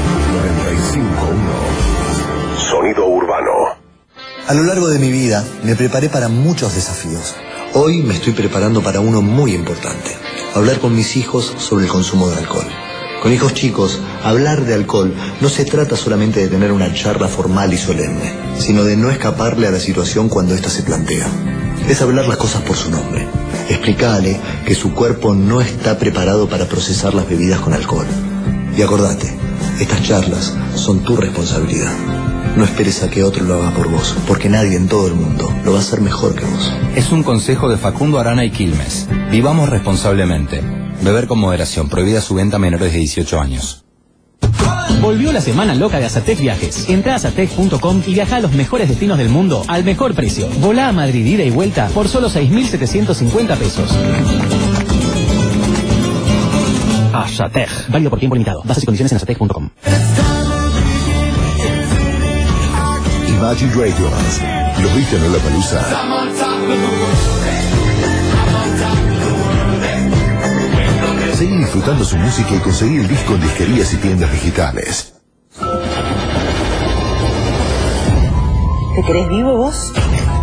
95.1. Sonido urbano. A lo largo de mi vida me preparé para muchos desafíos. Hoy me estoy preparando para uno muy importante: hablar con mis hijos sobre el consumo de alcohol. Con hijos chicos, hablar de alcohol no se trata solamente de tener una charla formal y solemne, sino de no escaparle a la situación cuando ésta se plantea. Es hablar las cosas por su nombre. Explicarle que su cuerpo no está preparado para procesar las bebidas con alcohol. Y acordate, estas charlas son tu responsabilidad. No esperes a que otro lo haga por vos, porque nadie en todo el mundo lo va a hacer mejor que vos. Es un consejo de Facundo Arana y Quilmes. Vivamos responsablemente. Beber con moderación. Prohibida su venta a menores de 18 años. Volvió la semana loca de Azatec Viajes. Entrá a azatec.com y viaja a los mejores destinos del mundo al mejor precio. Volá a Madrid ida y vuelta por solo 6.750 pesos. Azatec. Válido por tiempo limitado. Bases y condiciones en azatec.com. Imagine Dragons. ¿Lo viste en Lollapalooza? Seguí disfrutando su música y conseguí el disco en disquerías y tiendas digitales. ¿Te querés vivo vos?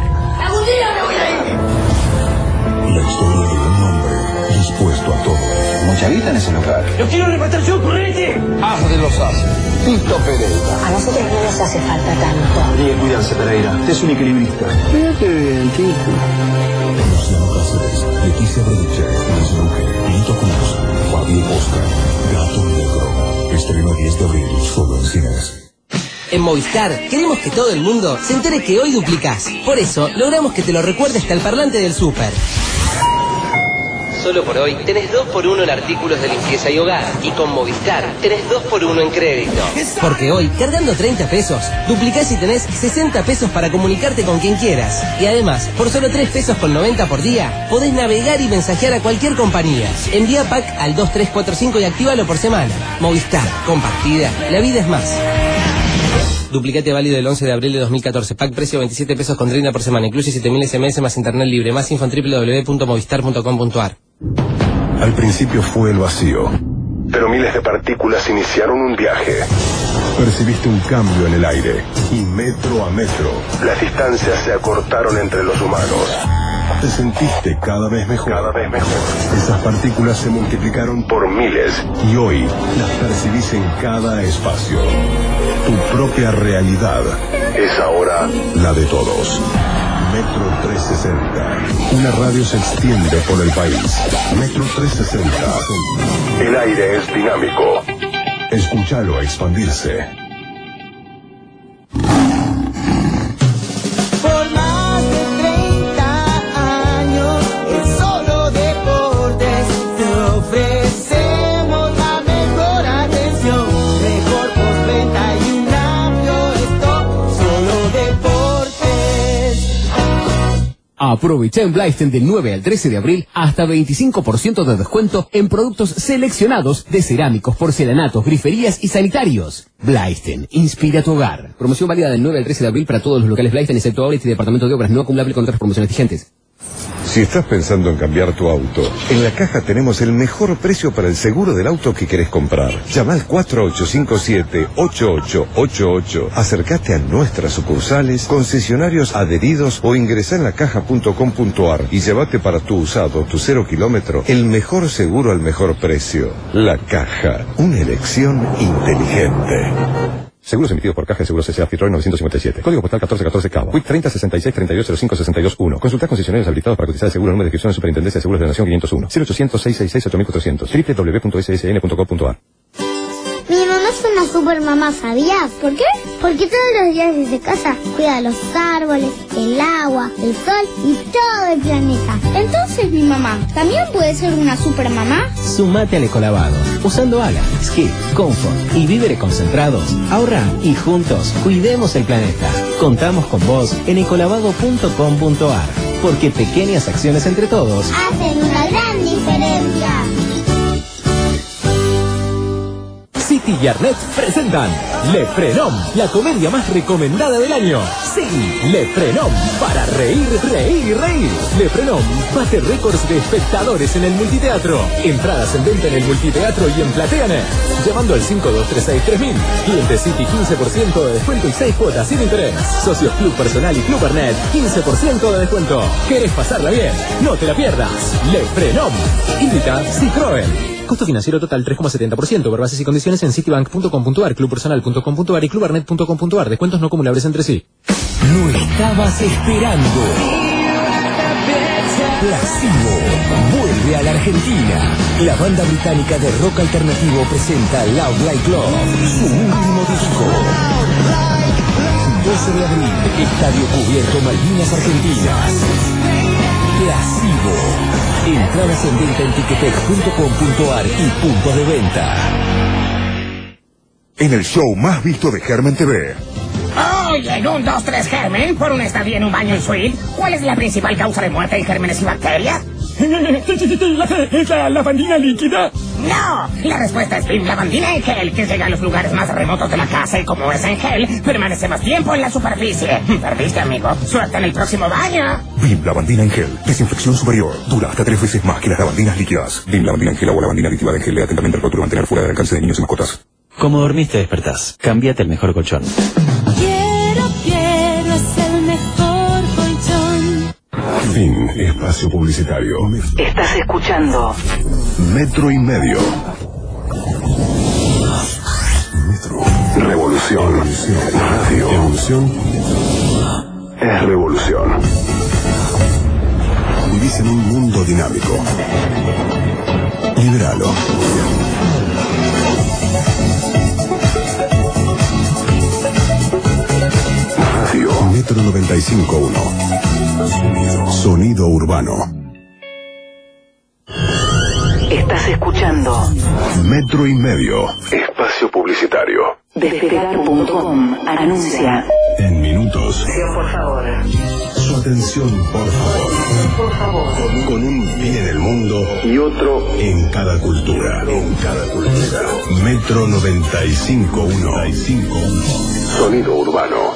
La historia de un hombre dispuesto a todo. Mucha guita en ese lugar. ¡Lo quiero arrebatar yo, correte! Haz de los haces. Tito Pereira. A nosotros no nos hace falta tanto. Habría que cuidarse, Pereira. Usted es un equilibrista. Fíjate bien, Tito. Luciano Cáceres, Leticia Brediche, Luis Luque, Lito Cruz, Fabio Oscar, Gato Negro. Estreno 10 de abril, solo en cines. En Movistar, queremos que todo el mundo se entere que hoy duplicás. Por eso, logramos que te lo recuerde hasta el parlante del súper. Solo por hoy tenés 2x1 en artículos de limpieza y hogar. Y con Movistar tenés 2x1 en crédito. Porque hoy, cargando 30 pesos, duplicás y tenés 60 pesos para comunicarte con quien quieras. Y además, por solo 3 pesos con 90 por día, podés navegar y mensajear a cualquier compañía. Envía pack al 2345 y actívalo por semana. Movistar, compartida, la vida es más. Duplicate válido el 11 de abril de 2014. Pack precio 27 pesos con 30 por semana. Incluye 7000 SMS más internet libre. Más info en www.movistar.com.ar. Al principio fue el vacío, pero miles de partículas iniciaron un viaje. Percibiste un cambio en el aire y metro a metro las distancias se acortaron entre los humanos. Te sentiste cada vez mejor. Esas partículas se multiplicaron por miles y hoy las percibís en cada espacio. Tu propia realidad es ahora la de todos. Metro 360. Una radio se extiende por el país. Metro 360. El aire es dinámico. Escúchalo expandirse. Por más de 30 años, en Solo Deportes te ofrecemos la mejor atención, mejor postventa y un amplio stock. Solo Deportes. Aprovecha en Blaisten del 9 al 13 de abril hasta 25% de descuento en productos seleccionados de cerámicos, porcelanatos, griferías y sanitarios. Blaisten, inspira tu hogar. Promoción válida del 9 al 13 de abril para todos los locales Blaisten, excepto Outlet y Departamento de Obras, no acumulable con otras promociones vigentes. Si estás pensando en cambiar tu auto, en La Caja tenemos el mejor precio para el seguro del auto que querés comprar. Llama al 4857-8888. Acércate a nuestras sucursales, concesionarios adheridos o ingresá en lacaja.com.ar y llévate para tu usado, tu 0 kilómetro, el mejor seguro al mejor precio. La Caja, una elección inteligente. Seguros emitidos por Caja de Seguros S.A. Fitzroy 957. Código postal 1414 Cabo. WIC 30 66 32 05 62 1. Consulta concesionarios habilitados para cotizar el seguro. Número de inscripción de Superintendencia de Seguros de la Nación 501. 0800 666 8400. www.ssn.gov.ar. Mi mamá es una super mamá, ¿sabías? ¿Por qué? Porque todos los días desde casa cuida los árboles, el agua, el sol y todo el planeta. Entonces mi mamá también puede ser una super mamá. Sumate al ecolavado. Usando ALA, Skip, Comfort y víveres concentrados. Ahorra y juntos cuidemos el planeta. Contamos con vos en ecolavado.com.ar. Porque pequeñas acciones entre todos hacen una gran diferencia. City y Arnett presentan Le Frenom, la comedia más recomendada del año. Sí, Le Frenom, para reír, reír y reír. Le Frenom bate récords de espectadores en el multiteatro. Entradas en venta en el multiteatro y en PlateaNet. Llamando al 5236-3000. Cliente City 15% de descuento y 6 cuotas sin interés. Socios Club Personal y Club Arnett 15% de descuento. ¿Querés pasarla bien? No te la pierdas. Le Frenom. Invita Citroën. Costo financiero total 3,70%. Por bases y condiciones en citibank.com.ar, clubpersonal.com.ar y clubarnet.com.ar. Descuentos no acumulables entre sí. Lo estabas esperando. Placebo vuelve a la Argentina. La banda británica de rock alternativo presenta Loud Like Love, su último disco. 12 de abril, Estadio Cubierto Malvinas Argentinas. Placebo. Entradas en venta en ticketek.com.ar y puntos de venta. En el show más visto de Germen TV. Oye, en 1, 2, 3 Germen, por una estadía en un baño en suite, ¿cuál es la principal causa de muerte en gérmenes y bacterias? ¿La lavandina líquida? No, la respuesta es BIM Lavandina en gel, que llega a los lugares más remotos de la casa y como es en gel, permanece más tiempo en la superficie. Perdiste, amigo. Suerte en el próximo baño. BIM Lavandina en gel. Desinfección superior. Dura hasta 3 veces más que las lavandinas líquidas. BIM Lavandina en gel o lavandina aditiva de gel. Lea atentamente el rótulo. Mantener fuera del alcance de niños y mascotas. Como dormiste, despertás. Cámbiate el mejor colchón. Quiero es el mejor colchón. Fin. Espacio publicitario. Estás escuchando Metro y Medio. Metro. Revolución. Radio. Evolución. Es revolución. Vivís en un mundo dinámico. Liberalo. Metro 95.1. Sonido urbano. Estás escuchando Metro y Medio. Espacio publicitario. Despegar.com anuncia. En minutos. Por favor. Su atención, por favor. Por favor. Con un pie en el mundo y otro en cada cultura. En cada cultura. Metro 95.1. Sonido urbano.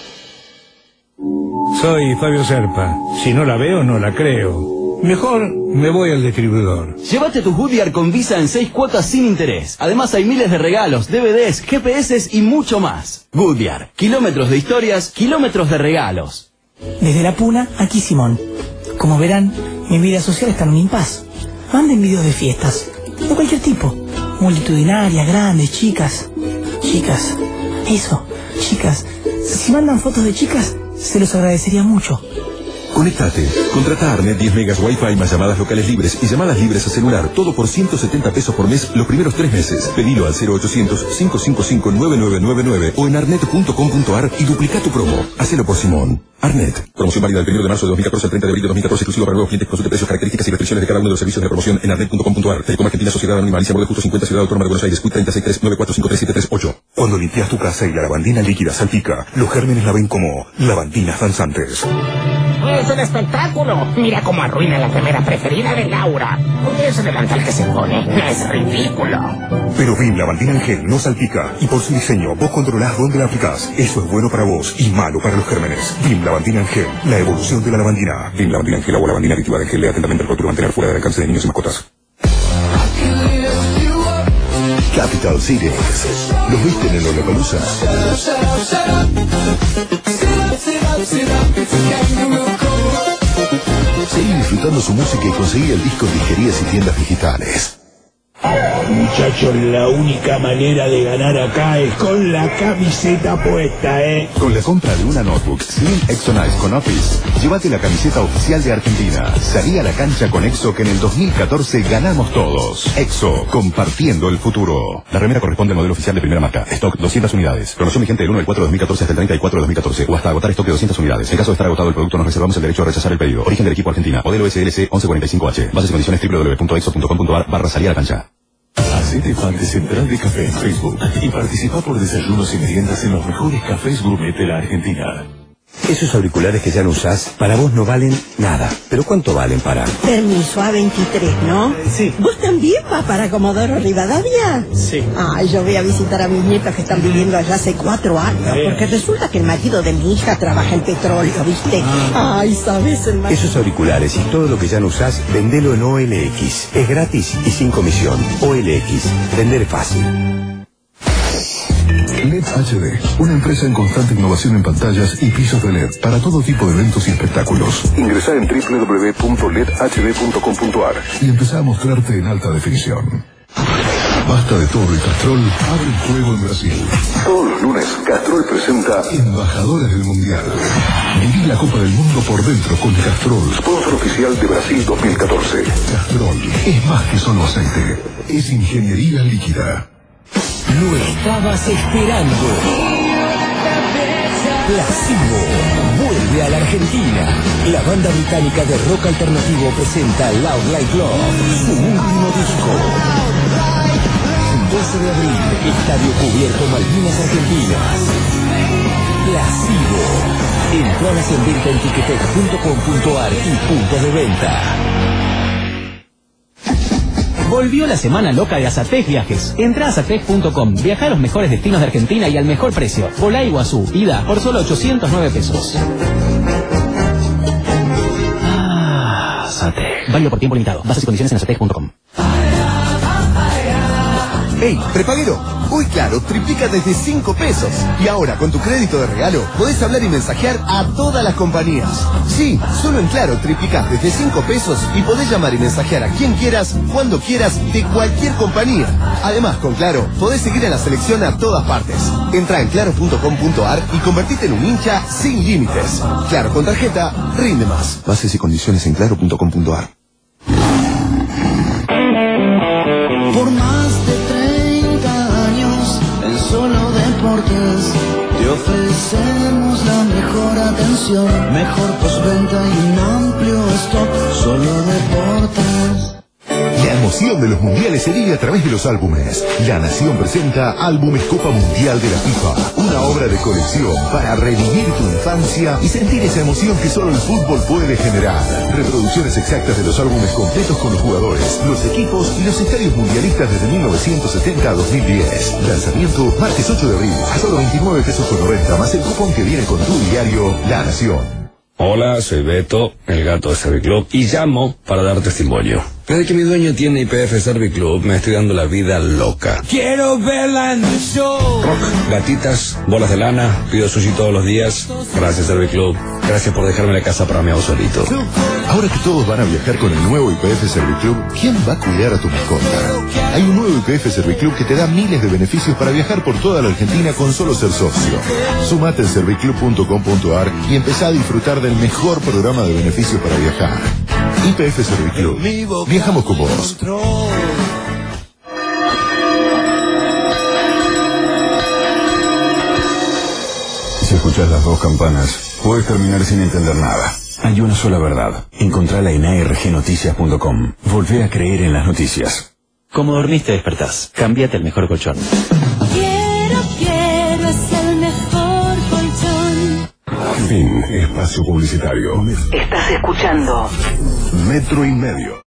Soy Fabio Serpa. Si no la veo, no la creo. Mejor me voy al distribuidor. Llévate tu Goodyear con Visa en 6 cuotas sin interés. Además hay miles de regalos, DVDs, GPS y mucho más. Goodyear. Kilómetros de historias, kilómetros de regalos. Desde La Puna, aquí Simón. Como verán, mi vida social está en un impas. Manden videos de fiestas, de cualquier tipo. Multitudinarias, grandes, chicas. Chicas. Eso, chicas. Si mandan fotos de chicas, se los agradecería mucho. Conectate. Contrata Arnet 10 megas Wi-Fi más llamadas locales libres y llamadas libres a celular. Todo por 170 pesos por mes los primeros 3 meses. Pedilo al 0800-555-9999 o en arnet.com.ar y duplica tu promo. Hacelo por Simón. Arnet. Promoción válida del 1 de marzo de 2014 al 30 de abril de 2014. Exclusivo para nuevos clientes. Consulte precios, características y restricciones de cada uno de los servicios de promoción en arnet.com.ar. Telecom Argentina, Sociedad Anónima Alicia Borde Justo 50, Ciudad Autónoma de Buenos Aires. Quit 3639453738. Cuando limpias tu casa y la lavandina líquida salpica, los gérmenes la ven como lavandinas danzantes. Es un espectáculo. Mira cómo arruina la remera preferida de Laura. Ese delantal que se pone es ridículo. Pero Vim lavandina en gel no salpica y por su diseño vos controlás dónde la aplicás. Eso es bueno para vos y malo para los gérmenes. Vim lavandina en gel, la evolución de la lavandina. Vim lavandina en gel, agua lavandina aditiva de gel, lea atentamente el rótulo, mantener fuera del alcance de niños y mascotas. Capital Cities. ¿Los visten en Lollapalooza? Seguí disfrutando su música y conseguí el disco en disquerías y tiendas digitales. Muchachos, la única manera de ganar acá es con la camiseta puesta, Con la compra de una notebook Slim Exonice con Office, llévate la camiseta oficial de Argentina. Salí a la cancha con Exo que en el 2014 ganamos todos. Exo, compartiendo el futuro. La remera corresponde al modelo oficial de primera marca. Stock 200 unidades. Promoción vigente del 1 del 4 de 2014 hasta el 34 de 2014 o hasta agotar stock de 200 unidades. En caso de estar agotado el producto nos reservamos el derecho a rechazar el pedido. Origen del equipo Argentina. Modelo SLC 1145H. Bases y condiciones www.exo.com.ar/salir a la cancha. Hacete fan de Central de Café en Facebook y participa por desayunos y meriendas en los mejores cafés gourmet de la Argentina. Esos auriculares que ya no usás, para vos no valen nada. ¿Pero cuánto valen para? Permiso A23, ¿no? Sí. ¿Vos también vas para Comodoro Rivadavia? Sí. Ay, yo voy a visitar a mis nietos que están viviendo allá hace 4 años. Porque resulta que el marido de mi hija trabaja en petróleo, ¿viste? Ay, ¿sabes? Esos auriculares y todo lo que ya no usás, vendelo en OLX. Es gratis y sin comisión. OLX. Vender fácil. LED HD, una empresa en constante innovación en pantallas y pisos de LED para todo tipo de eventos y espectáculos. Ingresá en www.ledhd.com.ar y empezá a mostrarte en alta definición. Basta de todo y Castrol abre el juego en Brasil. Todos los lunes, Castrol presenta Embajadores del Mundial. Viví la Copa del Mundo por dentro con Castrol, sponsor oficial de Brasil 2014. Castrol es más que solo aceite, es ingeniería líquida. Lo estabas esperando. Placebo vuelve a la Argentina. La banda británica de rock alternativo presenta Loud Like Love, su último disco. 12 de abril, Estadio Cubierto Malvinas Argentinas. Placebo. Entradas en venta en tiquetec.com.ar y puntos de venta. Volvió la semana loca de Azatec Viajes. Entra a azatec.com, viaja a los mejores destinos de Argentina y al mejor precio. Volá a Iguazú, ida por solo 809 pesos. Azatec. Válido por tiempo limitado. Bases y condiciones en azatec.com. ¡Hey, prepaguero! Hoy Claro triplica desde 5 pesos. Y ahora, con tu crédito de regalo, podés hablar y mensajear a todas las compañías. Sí, solo en Claro triplicás desde 5 pesos y podés llamar y mensajear a quien quieras, cuando quieras, de cualquier compañía. Además, con Claro, podés seguir a la selección a todas partes. Entra en claro.com.ar y convertite en un hincha sin límites. Claro, con tarjeta, rinde más. Bases y condiciones en claro.com.ar. Por más de 30 años en Solo Deportes te ofrecemos la mejor atención. atención, mejor postventa y un amplio stock, solo deportes. La emoción de los mundiales se vive a través de los álbumes. La Nación presenta Álbumes Copa Mundial de la FIFA, una obra de colección para revivir tu infancia y sentir esa emoción que solo el fútbol puede generar. Reproducciones exactas de los álbumes completos con los jugadores, los equipos y los estadios mundialistas desde 1970 a 2010. Lanzamiento martes 8 de abril, a solo 29 pesos con 90, más el cupón que viene con tu diario La Nación. Hola, soy Beto, el gato de Serviclub, y llamo para dar testimonio. Desde que mi dueño tiene IPF Serviclub, me estoy dando la vida loca. Quiero verla en el show. Rock, gatitas, bolas de lana, pido sushi todos los días. Gracias, Serviclub. Gracias por dejarme la casa para mi abuelito. Ahora que todos van a viajar con el nuevo IPF Serviclub, ¿quién va a cuidar a tu mascota? Hay un nuevo IPF Serviclub que te da miles de beneficios para viajar por toda la Argentina con solo ser socio. Sumate en serviclub.com.ar y empezá a disfrutar del mejor programa de beneficios para viajar. IPF Serviclub. Viajamos con vos. Si escuchás las dos campanas, puedes terminar sin entender nada. Hay una sola verdad. Encontrala en argnoticias.com. Volvé a creer en las noticias. Como dormiste, despertás. Cámbiate el mejor colchón. Quiero, es el mejor colchón. Fin. Espacio publicitario. Estás escuchando Metro y Medio.